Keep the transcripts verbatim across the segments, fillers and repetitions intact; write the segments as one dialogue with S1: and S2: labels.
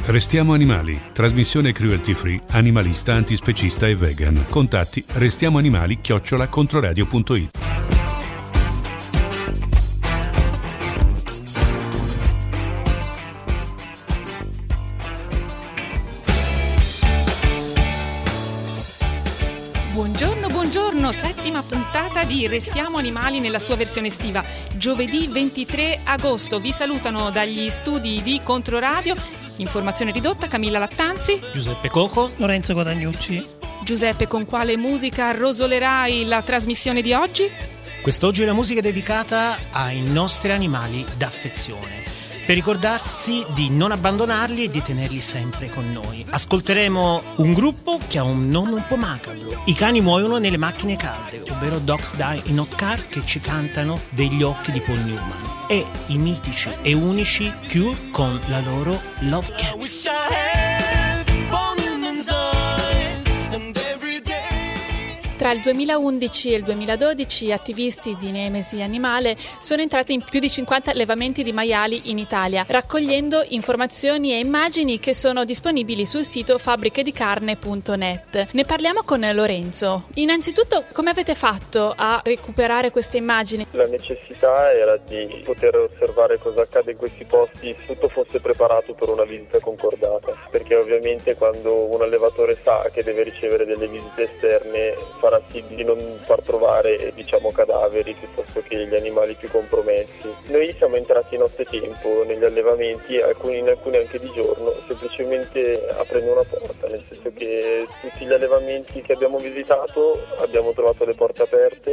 S1: Restiamo Animali, trasmissione cruelty free, animalista, antispecista e vegan. Contatti restiamoanimali chiocciola controradio punto it.
S2: Buongiorno, buongiorno, settima puntata di Restiamo Animali nella sua versione estiva. Giovedì ventitré agosto vi salutano dagli studi di Controradio, informazione ridotta, Camilla Lattanzi,
S3: Giuseppe Coco,
S4: Lorenzo Guadagnucci.
S2: Giuseppe, con quale musica rosolerai la trasmissione di oggi?
S3: Quest'oggi la musica è dedicata ai nostri animali d'affezione, per ricordarsi di non abbandonarli e di tenerli sempre con noi. Ascolteremo un gruppo che ha un nome un po' macabro. I cani muoiono nelle macchine calde, ovvero Dogs Die in Hot Car, che ci cantano Degli occhi di Paul Newman, e i mitici e unici Cure con la loro Love Cats.
S5: Tra il duemilaundici e il duemiladodici attivisti di Nemesi Animale sono entrati in più di cinquanta allevamenti di maiali in Italia, raccogliendo informazioni e immagini che sono disponibili sul sito fabbriche di carne punto net. Ne parliamo con Lorenzo. Innanzitutto, come avete fatto a recuperare queste immagini?
S6: La necessità era di poter osservare cosa accade in questi posti, tutto fosse preparato per una visita concordata, perché ovviamente quando un allevatore sa che deve ricevere delle visite esterne farà sì di non far trovare, diciamo, cadaveri piuttosto che gli animali più compromessi. Noi siamo entrati nottetempo negli allevamenti, alcuni, in alcuni anche di giorno, semplicemente aprendo una porta, nel senso che tutti gli allevamenti che abbiamo visitato abbiamo trovato le porte aperte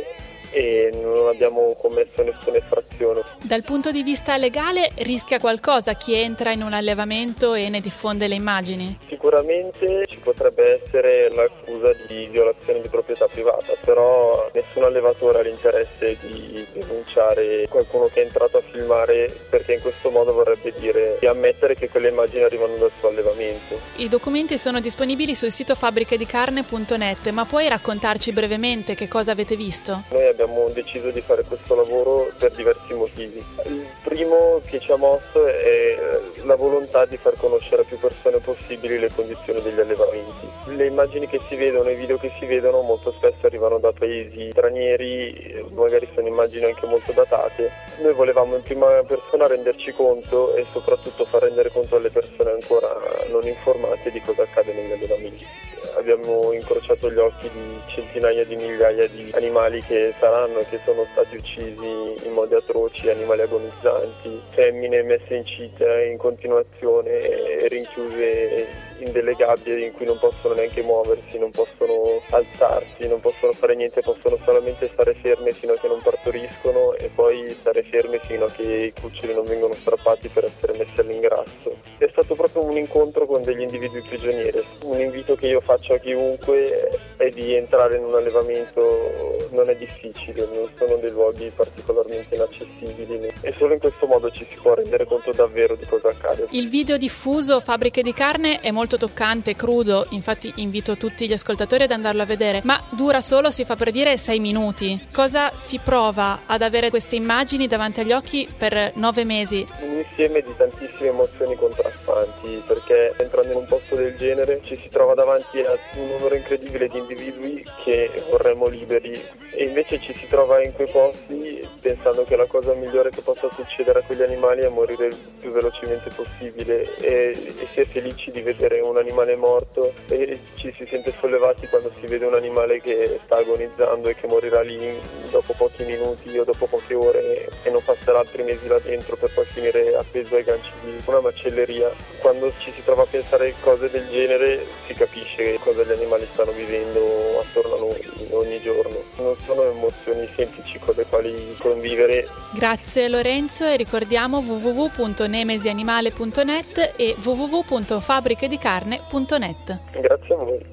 S6: e non abbiamo commesso nessuna infrazione.
S5: Dal punto di vista legale rischia qualcosa chi entra in un allevamento e ne diffonde le immagini?
S6: Sicuramente ci potrebbe essere l'accusa di violazione di proprietà privata, però nessun allevatore ha l'interesse di denunciare qualcuno che è entrato a filmare, perché in questo modo vorrebbe dire di ammettere che quelle immagini arrivano dal suo allevamento.
S5: I documenti sono disponibili sul sito fabbriche di carne punto net, ma puoi raccontarci brevemente che cosa avete visto?
S6: Noi abbiamo deciso di fare questo lavoro per diversi motivi. Il primo che ci ha mosso è la volontà di far conoscere a più persone possibili le condizioni degli allevamenti. Le immagini che si vedono, i video che si vedono molto spesso arrivano da paesi stranieri, magari sono immagini anche molto datate. Noi volevamo in prima persona renderci conto e soprattutto far rendere conto alle persone ancora non informate di cosa accade negli allevamenti. Abbiamo incrociato gli occhi di centinaia di migliaia di animali che saranno e che sono stati uccisi in modi atroci, animali agonizzanti, femmine messe in cita in continuazione e rinchiuse in delle gabbie in cui non possono neanche muoversi, non possono alzarsi, non possono fare niente, possono solamente stare ferme fino a che non partoriscono e poi stare ferme fino a che i cuccioli non vengono strappati per essere messi all'ingrasso. È stato proprio un incontro con degli individui prigionieri. Un invito che io faccio a chiunque è di entrare in un allevamento, non è difficile, non sono dei luoghi particolarmente inaccessibili e solo in questo modo ci si può rendere conto davvero di cosa accade.
S5: Il video diffuso Fabbriche di Carne è molto toccante, crudo, infatti invito tutti gli ascoltatori ad andarlo a vedere, ma dura solo, si fa per dire, sei minuti. Cosa si prova ad avere queste immagini davanti agli occhi per nove mesi?
S6: Un insieme di tantissime emozioni contrastanti, perché entrando in un posto del genere ci si trova davanti a un numero incredibile di individui che vorremmo liberi e invece ci si trova in quei posti pensando che la cosa migliore che possa succedere a quegli animali è morire il più velocemente possibile e, e si è felici di vedere un animale morto e ci si sente sollevati quando si vede un animale che sta agonizzando e che morirà lì dopo pochi minuti o dopo poche ore e non passerà altri mesi là dentro per poi finire appeso ai ganci di una macelleria. Quando ci si trova a pensare cose del genere si capisce cosa gli animali stanno vivendo attorno a noi ogni giorno. Non sono emozioni semplici con le quali convivere.
S5: Grazie Lorenzo e ricordiamo w w w punto nemesianimale punto net e w w w punto fabbriche di carne punto net.
S6: Grazie a voi.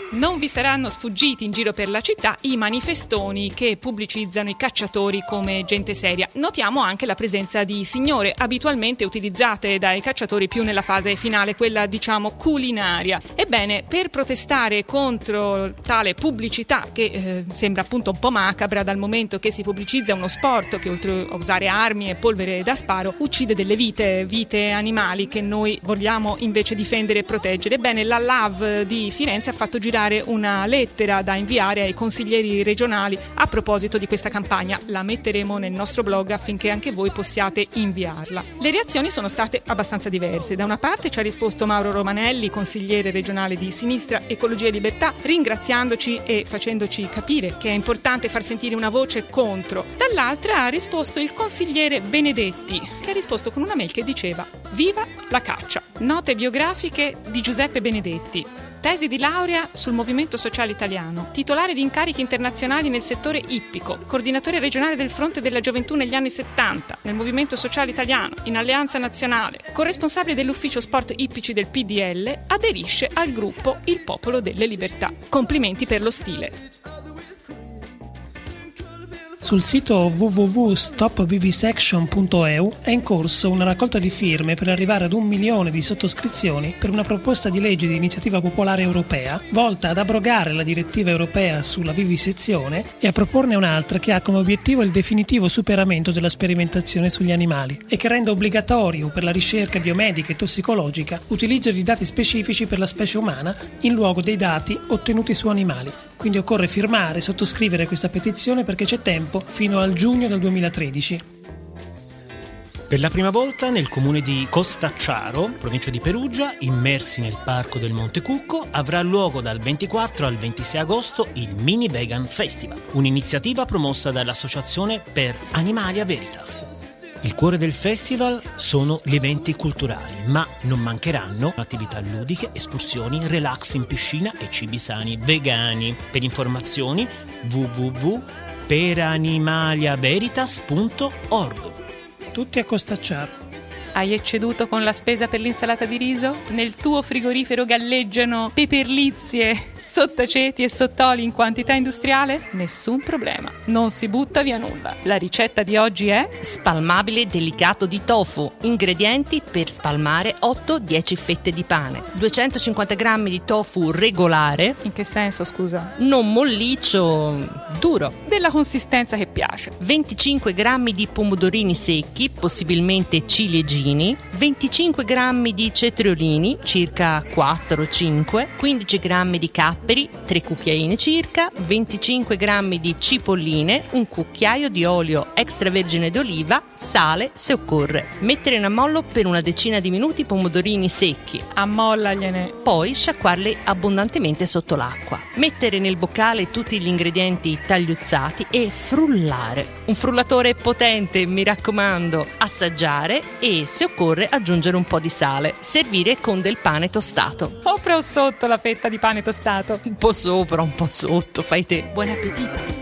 S2: Non vi saranno sfuggiti in giro per la città i manifestoni che pubblicizzano i cacciatori come gente seria. Notiamo anche la presenza di signore, abitualmente utilizzate dai cacciatori più nella fase finale, quella diciamo culinaria. Ebbene, per protestare contro tale pubblicità, che eh, sembra appunto un po' macabra dal momento che si pubblicizza uno sport che oltre a usare armi e polvere da sparo uccide delle vite, vite animali che noi vogliamo invece difendere e proteggere. Ebbene, la L A V di Firenze ha fatto girare una lettera da inviare ai consiglieri regionali a proposito di questa campagna. La metteremo nel nostro blog affinché anche voi possiate inviarla. Le reazioni sono state abbastanza diverse. Da una parte ci ha risposto Mauro Romanelli, consigliere regionale di Sinistra Ecologia e Libertà, ringraziandoci e facendoci capire che è importante far sentire una voce contro. Dall'altra ha risposto il consigliere Benedetti, che ha risposto con una mail che diceva: viva la caccia. Note biografiche di Giuseppe Benedetti. Tesi di laurea sul Movimento Sociale Italiano, titolare di incarichi internazionali nel settore ippico, coordinatore regionale del Fronte della Gioventù negli anni settanta, nel Movimento Sociale Italiano, in Alleanza Nazionale, corresponsabile dell'ufficio sport ippici del P D L, aderisce al gruppo Il Popolo delle Libertà. Complimenti per lo stile.
S4: Sul sito w w w punto stop vivisection punto e u è in corso una raccolta di firme per arrivare ad un milione di sottoscrizioni per una proposta di legge di iniziativa popolare europea volta ad abrogare la direttiva europea sulla vivisezione e a proporne un'altra che ha come obiettivo il definitivo superamento della sperimentazione sugli animali e che rende obbligatorio per la ricerca biomedica e tossicologica l'utilizzo di dati specifici per la specie umana in luogo dei dati ottenuti su animali. Quindi occorre firmare e sottoscrivere questa petizione perché c'è tempo fino al giugno del duemilatredici.
S3: Per la prima volta nel comune di Costacciaro, provincia di Perugia, immersi nel parco del Monte Cucco, avrà luogo dal ventiquattro al ventisei agosto il Mini Vegan Festival, un'iniziativa promossa dall'Associazione per Animalia Veritas. Il cuore del festival sono gli eventi culturali, ma non mancheranno attività ludiche, escursioni, relax in piscina e cibi sani vegani. Per informazioni w w w punto per animalia veritas punto org.
S4: Tutti a Costacciaro.
S2: Hai ecceduto con la spesa per l'insalata di riso? Nel tuo frigorifero galleggiano peperlizie, sottaceti e sottoli in quantità industriale? Nessun problema, non si butta via nulla. La ricetta di oggi è
S7: spalmabile delicato di tofu. Ingredienti per spalmare otto dieci fette di pane, duecentocinquanta grammi di tofu regolare.
S2: In che senso, scusa?
S7: Non molliccio, duro.
S2: Della consistenza che piace.
S7: venticinque grammi di pomodorini secchi, possibilmente ciliegini, venticinque grammi di cetriolini, circa quattro cinque, quindici grammi di capperi, tre cucchiaini circa, venticinque grammi di cipolline, un cucchiaio di olio extravergine d'oliva, sale se occorre. Mettere in ammollo per una decina di minuti i pomodorini secchi.
S2: Ammollagliene.
S7: Poi sciacquarli abbondantemente sotto l'acqua. Mettere nel boccale tutti gli ingredienti tagliuzzati e frullare. Un frullatore potente, mi raccomando. Assaggiare e, se occorre, aggiungere un po' di sale. Servire con del pane tostato.
S2: Sopra o sotto la fetta di pane tostato?
S7: Un po' sopra, un po' sotto, fai te.
S2: Buon appetito!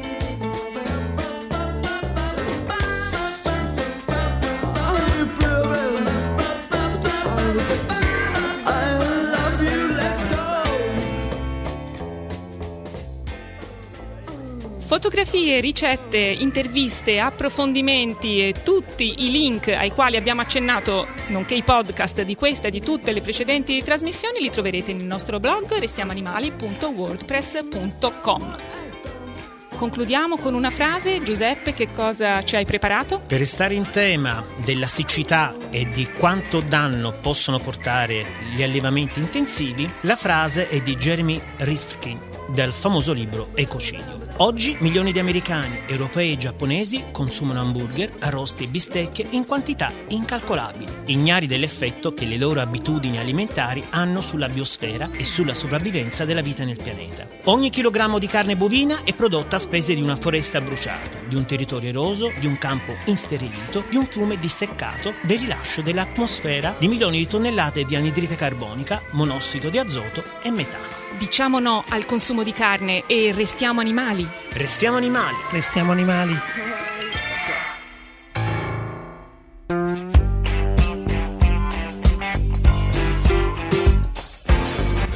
S2: Fotografie, ricette, interviste, approfondimenti e tutti i link ai quali abbiamo accennato, nonché i podcast di questa e di tutte le precedenti trasmissioni, li troverete nel nostro blog restiamoanimali punto wordpress punto com. Concludiamo con una frase. Giuseppe, che cosa ci hai preparato?
S3: Per restare in tema della siccità e di quanto danno possono portare gli allevamenti intensivi, la frase è di Jeremy Rifkin del famoso libro Ecocidio. Oggi milioni di americani, europei e giapponesi consumano hamburger, arrosti e bistecche in quantità incalcolabili, ignari dell'effetto che le loro abitudini alimentari hanno sulla biosfera e sulla sopravvivenza della vita nel pianeta. Ogni chilogrammo di carne bovina è prodotta a spese di una foresta bruciata, di un territorio eroso, di un campo insterilito, di un fiume disseccato, del rilascio dell'atmosfera di milioni di tonnellate di anidride carbonica, monossido di azoto e metano.
S2: Diciamo no al consumo di carne e restiamo animali.
S3: Restiamo animali.
S4: Restiamo animali.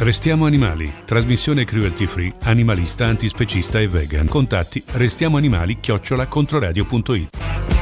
S1: Restiamo Animali, trasmissione cruelty free, animalista, antispecista e vegan. Contatti restiamoanimali chiocciola controradio punto it.